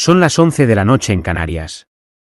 Son las 11 de la noche en Canarias.